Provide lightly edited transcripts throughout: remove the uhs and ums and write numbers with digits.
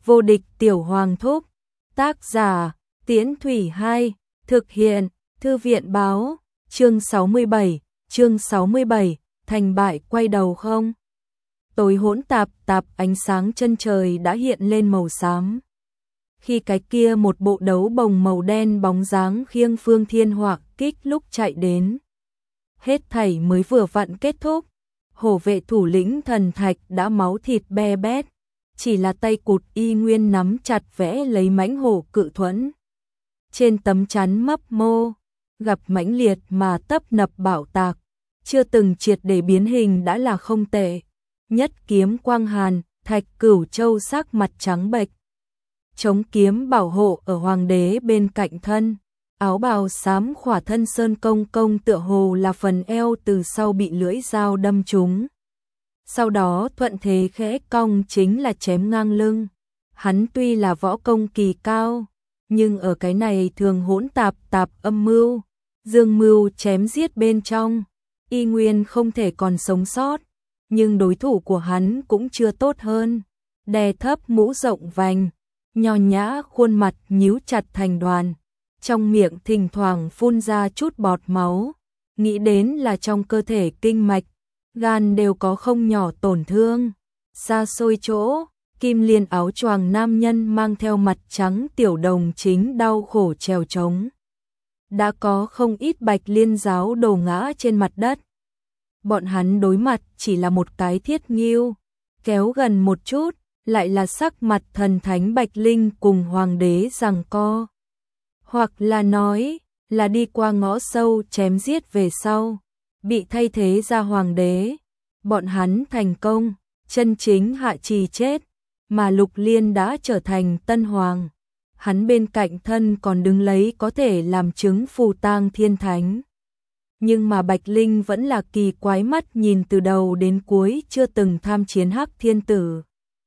Vô địch tiểu hoàng thúc. Tác giả, Tiễn Thủy 2, thực hiện, Thư viện báo, chương 67, thành bại quay đầu không. Tối hỗn tạp ánh sáng chân trời đã hiện lên màu xám. Khi cái kia một bộ đấu bồng màu đen bóng dáng khiêng Phương Thiên Họa Kích lúc chạy đến. Hết thảy mới vừa vặn kết thúc, hổ vệ thủ lĩnh Thần Thạch đã máu thịt be bét, chỉ là tay cụt y nguyên nắm chặt vẽ lấy mãnh hổ cự thuẫn. Trên tấm chắn mấp mô, gặp mãnh liệt mà tấp nập bạo tạc, chưa từng triệt để biến hình đã là không tệ. Nhất kiếm quang hàn, Thạch Cửu Châu sắc mặt trắng bệch. Chống kiếm bảo hộ ở hoàng đế bên cạnh thân, áo bào xám khỏa thân sơn công tựa hồ là phần eo từ sau bị lưỡi dao đâm trúng. Sau đó thuận thế khẽ cong chính là chém ngang lưng. Hắn tuy là võ công kỳ cao, nhưng ở cái này thường hỗn tạp âm mưu, dương mưu chém giết bên trong, y nguyên không thể còn sống sót, nhưng đối thủ của hắn cũng chưa tốt hơn. Đè thấp mũ rộng vành, nho nhã khuôn mặt nhíu chặt thành đoàn, trong miệng thỉnh thoảng phun ra chút bọt máu, nghĩ đến là trong cơ thể kinh mạch, gan đều có không nhỏ tổn thương. Xa xôi chỗ, kim liên áo choàng nam nhân mang theo mặt trắng tiểu đồng chính đau khổ trèo trống. Đã có không ít Bạch Liên giáo đồ ngã trên mặt đất. Bọn hắn đối mặt chỉ là một cái thiết nghêu, kéo gần một chút, lại là sắc mặt thần thánh Bạch Linh cùng hoàng đế giằng co. Hoặc là nói, là đi qua ngõ sâu chém giết về sau, bị thay thế ra hoàng đế. Bọn hắn thành công, chân chính hạ trì chết, mà Lục Liên đã trở thành tân hoàng. Hắn bên cạnh thân còn đứng lấy có thể làm chứng phù tang thiên thánh. Nhưng mà Bạch Linh vẫn là kỳ quái mắt nhìn từ đầu đến cuối chưa từng tham chiến Hắc Thiên Tử.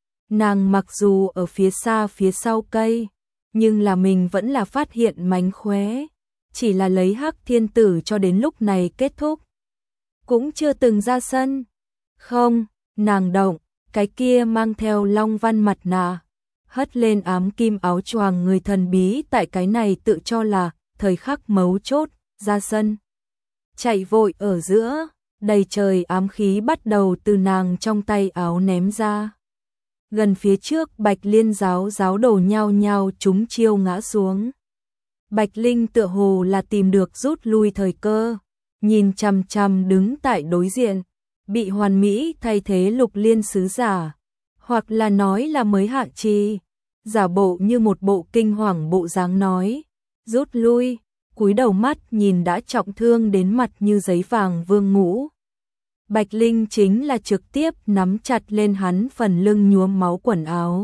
Nàng mặc dù ở phía xa phía sau cây, nhưng là mình vẫn là phát hiện mánh khóe. Chỉ là lấy Hắc Thiên Tử cho đến lúc này kết thúc, cũng chưa từng ra sân. Không, nàng động, cái kia mang theo long văn mặt nạ, hất lên ám kim áo choàng người thần bí tại cái này tự cho là thời khắc mấu chốt, ra sân. Chạy vội ở giữa, đầy trời ám khí bắt đầu từ nàng trong tay áo ném ra. Gần phía trước Bạch Liên giáo đồ nhao nhao chúng chiêu ngã xuống. Bạch Linh tựa hồ là tìm được rút lui thời cơ, nhìn chằm chằm đứng tại đối diện, bị hoàn mỹ thay thế Lục Liên sứ giả, hoặc là nói là mới hạ trì, giả bộ như một bộ kinh hoàng bộ dáng nói, rút lui, cúi đầu mắt nhìn đã trọng thương đến mặt như giấy vàng Vương Ngũ. Bạch Linh chính là trực tiếp nắm chặt lên hắn phần lưng nhuốm máu quần áo.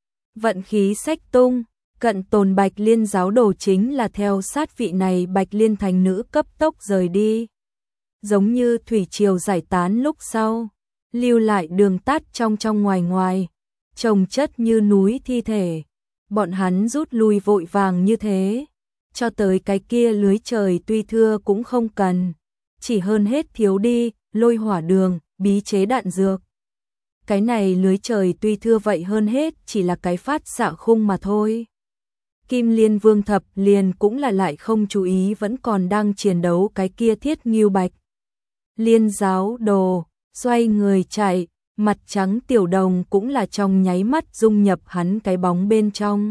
Vận khí xách tung, cận tồn Bạch Liên giáo đồ chính là theo sát vị này Bạch Liên thánh nữ cấp tốc rời đi. Giống như thủy triều giải tán lúc sau, lưu lại đường tắt trong ngoài, chồng chất như núi thi thể. Bọn hắn rút lui vội vàng như thế, cho tới cái kia lưới trời tuy thưa cũng không cần, chỉ hơn hết thiếu đi lôi hỏa đường, bí chế đạn dược. Cái này lưới trời tuy thưa vậy hơn hết chỉ là cái phát xạ khung mà thôi. Kim Liên Vương Thập liền cũng là lại không chú ý vẫn còn đang chiến đấu cái kia thiết nghêu Bạch Liên giáo đồ, xoay người chạy, mặt trắng tiểu đồng cũng là trong nháy mắt dung nhập hắn cái bóng bên trong.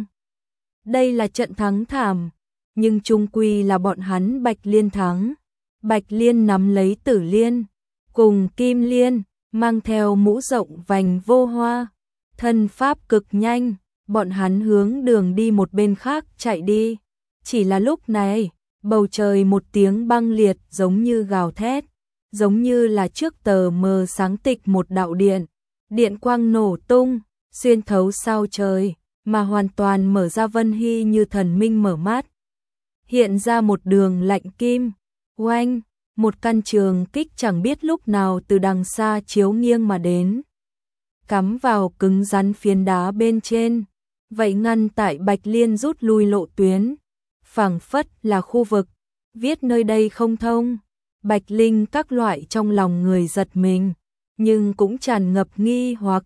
Đây là trận thắng thảm, nhưng chung quy là bọn hắn Bạch Liên thắng. Bạch Liên nắm lấy Tử Liên, cùng Kim Liên, mang theo mũ rộng vành vô hoa, thân pháp cực nhanh, bọn hắn hướng đường đi một bên khác chạy đi. Chỉ là lúc này, bầu trời một tiếng băng liệt giống như gào thét, giống như là trước tờ mờ sáng tịch một đạo điện, điện quang nổ tung, xuyên thấu sao trời, mà hoàn toàn mở ra Vân Hy như thần minh mở mắt. Hiện ra một đường lạnh kim, oanh, một căn trường kích chẳng biết lúc nào từ đằng xa chiếu nghiêng mà đến, cắm vào cứng rắn phiến đá bên trên, vậy ngăn tại Bạch Liên rút lui lộ tuyến, phảng phất là khu vực, viết nơi đây không thông. Bạch Linh các loại trong lòng người giật mình, nhưng cũng tràn ngập nghi hoặc,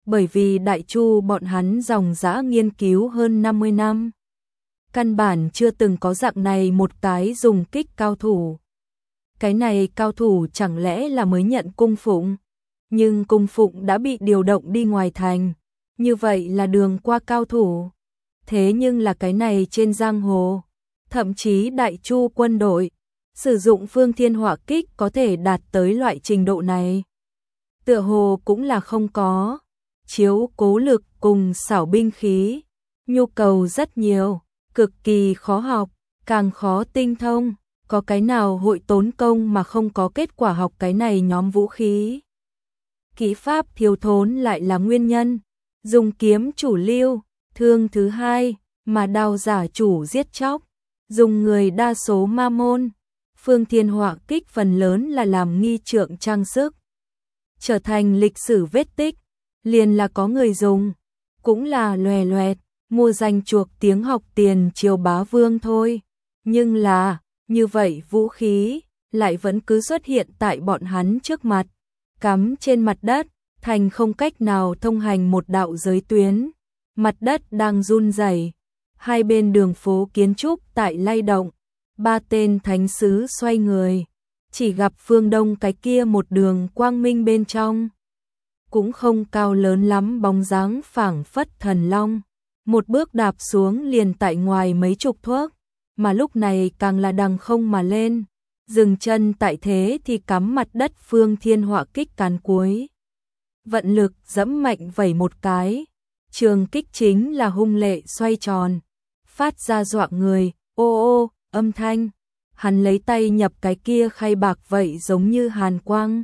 bởi vì Đại Chu bọn hắn dòng dã nghiên cứu hơn 50 năm. Căn bản chưa từng có dạng này một cái dùng kích cao thủ. Cái này cao thủ chẳng lẽ là mới nhận cung phụng, nhưng cung phụng đã bị điều động đi ngoài thành, như vậy là đường qua cao thủ. Thế nhưng là cái này trên giang hồ, thậm chí Đại Chu quân đội, sử dụng phương thiên hỏa kích có thể đạt tới loại trình độ này. Tựa hồ cũng là không có, chiếu cố lực cùng xảo binh khí, nhu cầu rất nhiều, cực kỳ khó học, càng khó tinh thông, có cái nào hội tốn công mà không có kết quả học cái này nhóm vũ khí. Kỹ pháp thiếu thốn lại là nguyên nhân, dùng kiếm chủ lưu, thương thứ hai, mà đao giả chủ giết chóc, dùng người đa số ma môn, phương thiên hỏa kích phần lớn là làm nghi trượng trang sức. Trở thành lịch sử vết tích, liền là có người dùng, cũng là loè loẹt, mua danh chuộc tiếng học tiền triều bá vương thôi. Nhưng là, như vậy vũ khí, lại vẫn cứ xuất hiện tại bọn hắn trước mặt, cắm trên mặt đất, thành không cách nào thông hành một đạo giới tuyến. Mặt đất đang run rẩy, hai bên đường phố kiến trúc tại lay động, ba tên thánh sứ xoay người, chỉ gặp phương đông cái kia một đường quang minh bên trong. Cũng không cao lớn lắm bóng dáng phảng phất thần long, một bước đạp xuống liền tại ngoài mấy chục thước, mà lúc này càng là đằng không mà lên, dừng chân tại thế thì cắm mặt đất phương thiên hỏa kích cán cuối. Vận lực dẫm mạnh vẩy một cái, trường kích chính là hung lệ xoay tròn, phát ra dọa người, ô ô, âm thanh. Hắn lấy tay nhập cái kia khay bạc vậy giống như hàn quang.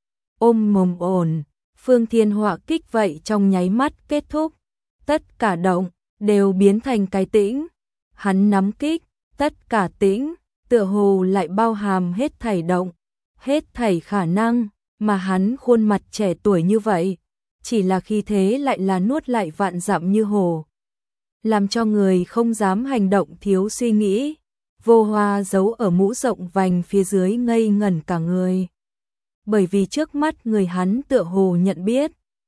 Ôm mồm ổn, phương thiên hỏa kích vậy trong nháy mắt kết thúc. Tất cả động, đều biến thành cái tĩnh. Hắn nắm kích, tất cả tĩnh, tựa hồ lại bao hàm hết thảy động, hết thảy khả năng, mà hắn khuôn mặt trẻ tuổi như vậy. Chỉ là khi thế lại là nuốt lại vạn dặm như hồ. Làm cho người không dám hành động thiếu suy nghĩ. Vô Hoa giấu ở mũ rộng vành phía dưới ngây ngẩn cả người. Bởi vì trước mắt người hắn tựa hồ nhận biết,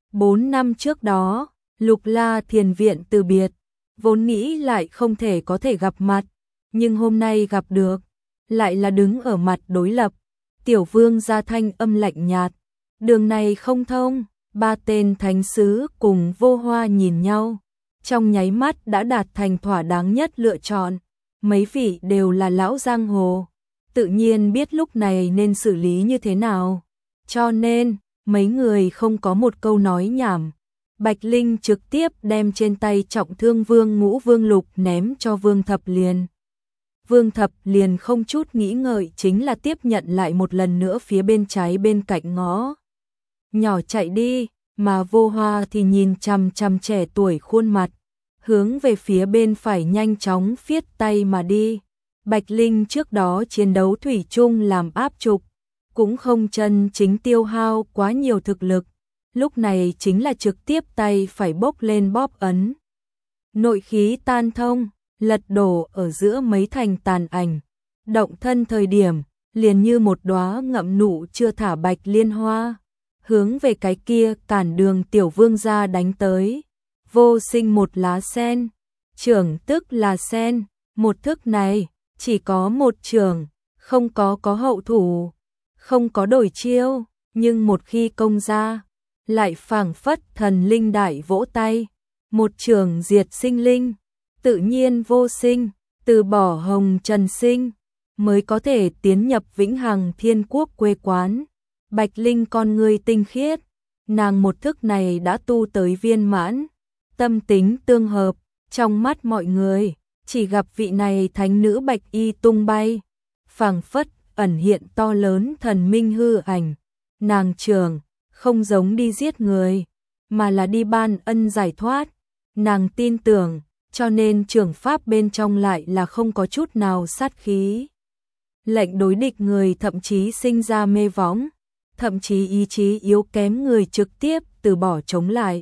4 năm trước đó, Lục La thiền viện từ biệt, vốn nghĩ lại không thể có thể gặp mặt, nhưng hôm nay gặp được, lại là đứng ở mặt đối lập. Tiểu vương gia thanh âm lạnh nhạt, đường này không thông, ba tên thánh sứ cùng Vô Hoa nhìn nhau, trong nháy mắt đã đạt thành thỏa đáng nhất lựa chọn. Mấy vị đều là lão giang hồ, tự nhiên biết lúc này nên xử lý như thế nào. Cho nên, mấy người không có một câu nói nhảm. Bạch Linh trực tiếp đem trên tay trọng thương Vương Ngũ Vương Lục ném cho Vương Thập Liền. Vương Thập Liền không chút nghĩ ngợi chính là tiếp nhận lại một lần nữa phía bên trái bên cạnh ngõ. Nhỏ chạy đi, mà Vô Hoa thì nhìn chằm chằm trẻ tuổi khuôn mặt, hướng về phía bên phải nhanh chóng phiết tay mà đi. Bạch Linh trước đó chiến đấu thủy chung làm áp trục, cũng không chân chính tiêu hao quá nhiều thực lực, lúc này chính là trực tiếp tay phải bốc lên bóp ấn. Nội khí tan thông, lật đổ ở giữa mấy thành tàn ảnh, động thân thời điểm, liền như một đóa ngậm nụ chưa thả bạch liên hoa, hướng về cái kia cản đường tiểu vương gia đánh tới. Vô sinh một lá sen, trưởng tức là sen, một thức này, chỉ có một trưởng, không có hậu thủ, không có đổi chiêu, nhưng một khi công ra, lại phảng phất thần linh đại vỗ tay, một trưởng diệt sinh linh, tự nhiên vô sinh, từ bỏ hồng trần sinh, mới có thể tiến nhập vĩnh hằng thiên quốc quê quán. Bạch Linh con người tinh khiết, nàng một thức này đã tu tới viên mãn. Tâm tính tương hợp, trong mắt mọi người, chỉ gặp vị này thánh nữ bạch y tung bay, phảng phất ẩn hiện to lớn thần minh hư ảnh. Nàng trường, không giống đi giết người, mà là đi ban ân giải thoát. Nàng tin tưởng, cho nên trường pháp bên trong lại là không có chút nào sát khí. Lệnh đối địch người thậm chí sinh ra mê võng, thậm chí ý chí yếu kém người trực tiếp từ bỏ chống lại.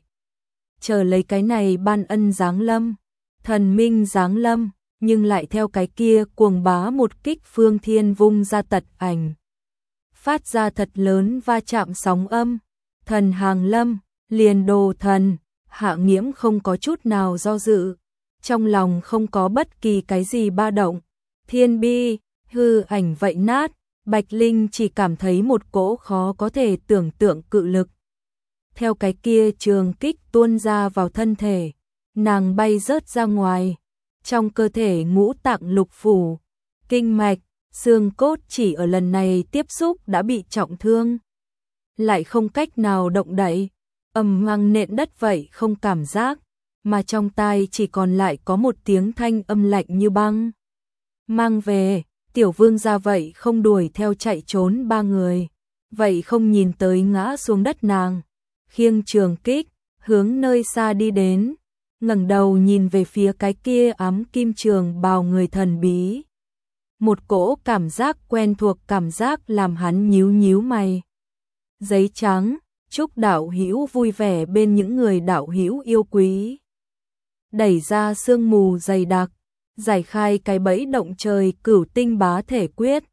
Chờ lấy cái này ban ân giáng lâm, thần minh giáng lâm, nhưng lại theo cái kia cuồng bá một kích phương thiên vung ra tật ảnh. Phát ra thật lớn va chạm sóng âm, thần hàng lâm, Liền đồ thần, Hạ Nghiễm không có chút nào do dự, trong lòng không có bất kỳ cái gì ba động. Thiên bi, hư ảnh vậy nát, Bạch Linh chỉ cảm thấy một cỗ khó có thể tưởng tượng cự lực. Theo cái kia trường kích tuôn ra vào thân thể, nàng bay rớt ra ngoài, trong cơ thể ngũ tạng lục phủ, kinh mạch, xương cốt chỉ ở lần này tiếp xúc đã bị trọng thương, lại không cách nào động đậy, ầm vang nện đất vậy không cảm giác, mà trong tai chỉ còn lại có một tiếng thanh âm lạnh như băng. Mang về, Tiểu Vương ra vậy không đuổi theo chạy trốn ba người, vậy không nhìn tới ngã xuống đất nàng, khiêng trường kích, hướng nơi xa đi đến, ngẩng đầu nhìn về phía cái kia ám kim trường bào người thần bí. Một cỗ cảm giác quen thuộc cảm giác làm hắn nhíu nhíu mày. Giấy trắng, chúc đạo hữu vui vẻ bên những người đạo hữu yêu quý. Đẩy ra sương mù dày đặc, giải khai cái bẫy động trời cửu tinh bá thể quyết.